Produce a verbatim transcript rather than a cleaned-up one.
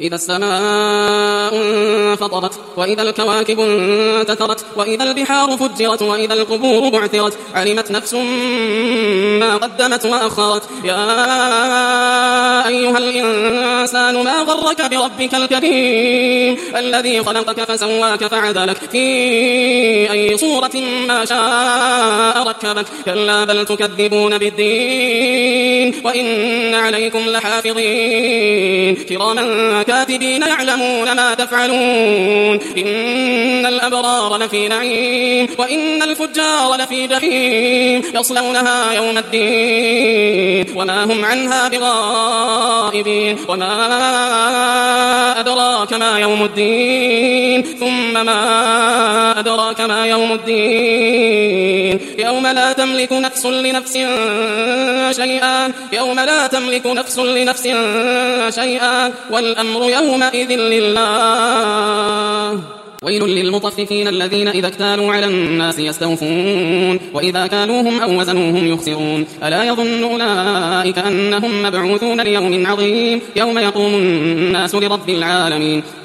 إذا السماء انفطرت وإذا الكواكب انتثرت وإذا البحار فجرت وإذا القبور بعثرت علمت نفس ما قدمت وأخرت يا أيها الإنسان ما غرك بربك الكريم الذي خلقك فسواك فعدلك في أي صورة ما شاء ركبك كلا بل تكذبون بالدين وإن عليكم لحافظين كراما كاتبين يعلمون ما تفعلون إن الأبرار لفي نعيم وإن الفجار لفي جحيم يصلونها يوم الدين وما هم عنها بغائبين وما أدراك ما يوم الدين ثم ما أدراك ما يوم الدين يوم لا تملك نفس لنفس شيئا يوم لا تملك نفس لنفس شيئا والأمر يومئذ لله ويل للمطففين الذين إذا اكتالوا على الناس يستوفون وإذا كالوهم أو وزنوهم يخسرون ألا يظن أولئك أنهم مبعوثون ليوم عظيم يوم يقوم الناس لرب العالمين